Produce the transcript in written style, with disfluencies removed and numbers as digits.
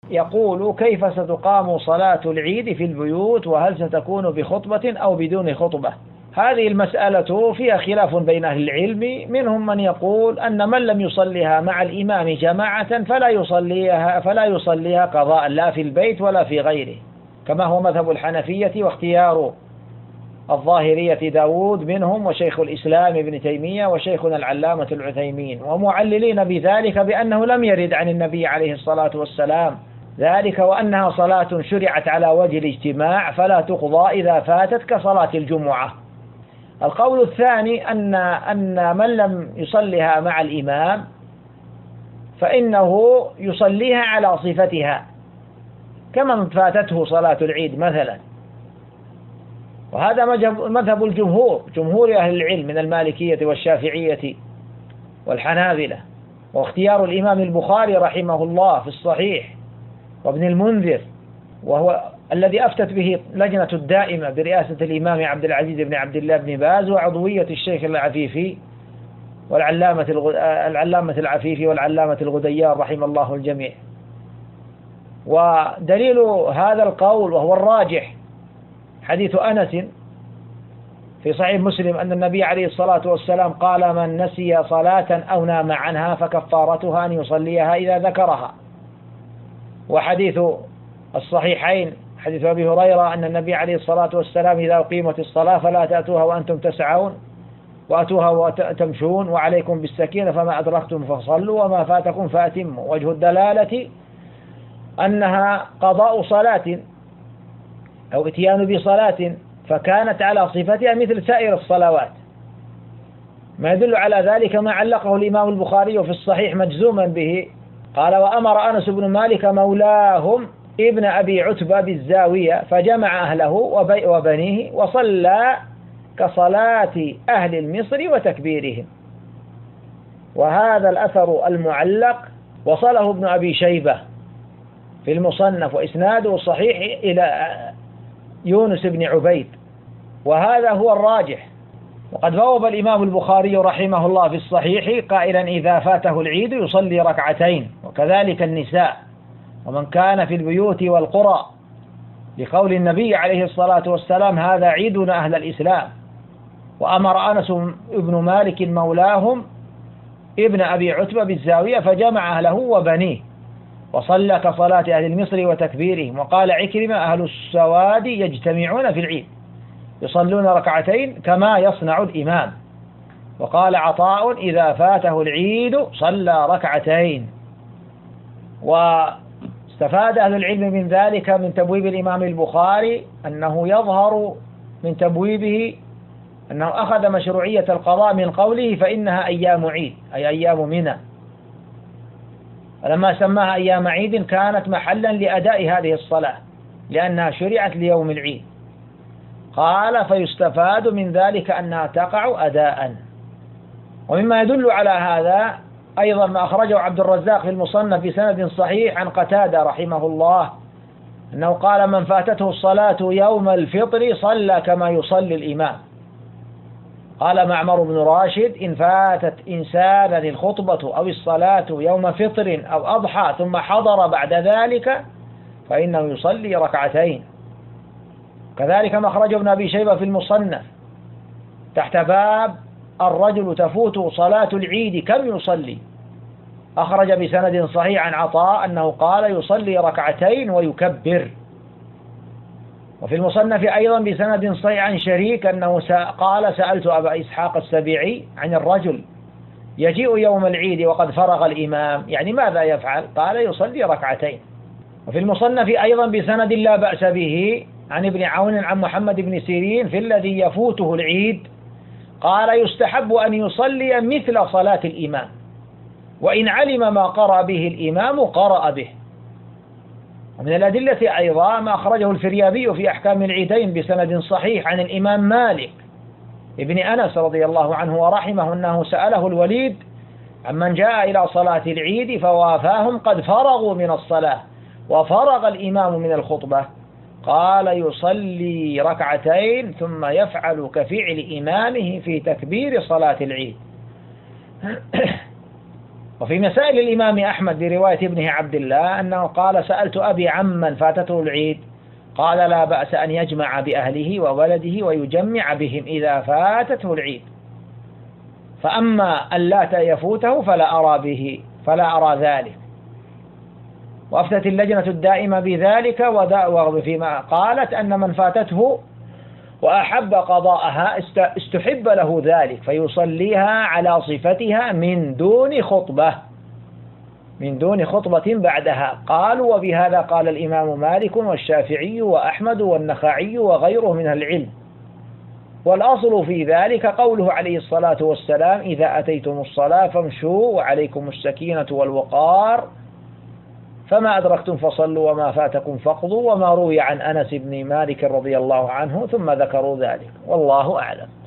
يقول: كيف ستقام صلاة العيد في البيوت، وهل ستكون بخطبة أو بدون خطبة؟ هذه المسألة فيها خلاف بين أهل العلم، منهم من يقول أن من لم يصليها مع الإمام جماعة فلا يصليها قضاء، لا في البيت ولا في غيره، كما هو مذهب الحنفية واختيار الظاهرية داود منهم، وشيخ الإسلام ابن تيمية، وشيخنا العلامة العثيمين، ومعللين بذلك بأنه لم يرد عن النبي عليه الصلاة والسلام ذلك، وأنها صلاة شرعت على وجه الاجتماع فلا تقضى إذا فاتت كصلاة الجمعة. القول الثاني أن من لم يصلها مع الإمام فإنه يصليها على صفتها كمن فاتته صلاة العيد مثلا، وهذا مذهب جمهور أهل العلم من المالكية والشافعية والحنابلة، واختيار الإمام البخاري رحمه الله في الصحيح، وابن المنذر، وهو الذي أفتت به لجنة الدائمة برئاسة الإمام عبد العزيز بن عبد الله بن باز، وعضوية الشيخ العفيفي والعلامة العفيفي والعلامة الغديار رحم الله الجميع. ودليل هذا القول وهو الراجح حديث أنس في صحيح مسلم أن النبي عليه الصلاة والسلام قال: من نسي صلاة أو نام عنها فكفارتها أن يصليها إذا ذكرها. وحديث الصحيحين حديث أبي هريرة أن النبي عليه الصلاة والسلام: إذا أقيمت الصلاة فلا تأتوها وأنتم تسعون وأتوها وتمشون وعليكم بالسكينة، فما أدركتم فصلوا وما فاتكم فأتموا. وجه الدلالة أنها قضاء صلاة أو اتيان بصلاة فكانت على صفتها مثل سائر الصلوات، ما يدل على ذلك ما علقه الإمام البخاري في الصحيح مجزوما به، قال: وأمر أنس بن مالك مولاهم ابن أبي عتبة بالزاوية فجمع أهله وبنيه وصلى كصلاة أهل المصر وتكبيرهم. وهذا الأثر المعلق وصله ابن أبي شيبة في المصنف، وإسناده صحيح إلى يونس بن عبيد، وهذا هو الراجح. وقد بوب الإمام البخاري رحمه الله في الصحيح قائلا: إذا فاته العيد يصلي ركعتين، وكذلك النساء ومن كان في البيوت والقرى، لقول النبي عليه الصلاة والسلام: هذا عيدنا أهل الإسلام. وأمر أنس بن مالك مولاهم ابن أبي عتبة بالزاوية فجمع أهله وبنيه وصلى كصلاة أهل المصر وتكبيرهم. وقال عكرمة: أهل السواد يجتمعون في العيد يصلون ركعتين كما يصنع الإمام. وقال عطاء: إذا فاته العيد صلى ركعتين. واستفاد أهل العلم من ذلك من تبويب الإمام البخاري أنه يظهر من تبويبه أنه أخذ مشروعية القضاء من قوله: فإنها أيام عيد، أي أيام منى، فلما سماها أيام عيد كانت محلا لأداء هذه الصلاة لأنها شرعت ليوم العيد. قال: فيستفاد من ذلك أنها تقع أداء. ومما يدل على هذا أيضا ما أخرجه عبد الرزاق في المصنف بسند صحيح عن قتادة رحمه الله أنه قال: من فاتته الصلاة يوم الفطر صلى كما يصلي الإمام. قال معمر بن راشد: إن فاتت إنسانا الخطبة أو الصلاة يوم فطر أو أضحى ثم حضر بعد ذلك فإنه يصلي ركعتين. كذلك ما أخرجه ابن أبي شيبة في المصنف تحت باب: الرجل تفوت صلاة العيد كم يصلي، أخرج بسند صحيح عن عطاء أنه قال: يصلي ركعتين ويكبر. وفي المصنف أيضا بسند صحيح عن شريك أنه قال: سألت أبا إسحاق السبيعي عن الرجل يجيء يوم العيد وقد فرغ الإمام، يعني ماذا يفعل؟ قال: يصلي ركعتين. وفي المصنف أيضا بسند لا بأس به عن ابن عون عن محمد بن سيرين في الذي يفوته العيد قال: يستحب أن يصلي مثل صلاة الإمام، وإن علم ما قرأ به الإمام قرأ به. ومن الأدلة أيضا ما أخرجه الفريابي في أحكام العيدين بسند صحيح عن الإمام مالك ابن أنس رضي الله عنه ورحمه أنه سأله الوليد عمن جاء إلى صلاة العيد فوافاهم قد فرغوا من الصلاة وفرغ الإمام من الخطبة، قال: يصلي ركعتين ثم يفعل كفعل إمامه في تكبير صلاة العيد. وفي مسائل الإمام أحمد برواية ابنه عبد الله أنه قال: سألت أبي عمن فاتته العيد، قال: لا بأس أن يجمع بأهله وولده ويجمع بهم إذا فاتته العيد، فأما اللات يفوته فلا أرى ذلك. وأفتت اللجنة الدائمة بذلك، وفيما قالت أن من فاتته وأحب قضاءها استحب له ذلك فيصليها على صفتها من دون خطبة بعدها. قالوا: وبهذا قال الإمام مالك والشافعي وأحمد والنخعي وغيره من العلم. والأصل في ذلك قوله عليه الصلاة والسلام: إذا أتيتم الصلاة فامشوا وعليكم السكينة والوقار، فما أدركتم فصلوا وما فاتكم فاقضوا، وما روي عن أنس بن مالك رضي الله عنه، ثم ذكروا ذلك، والله أعلم.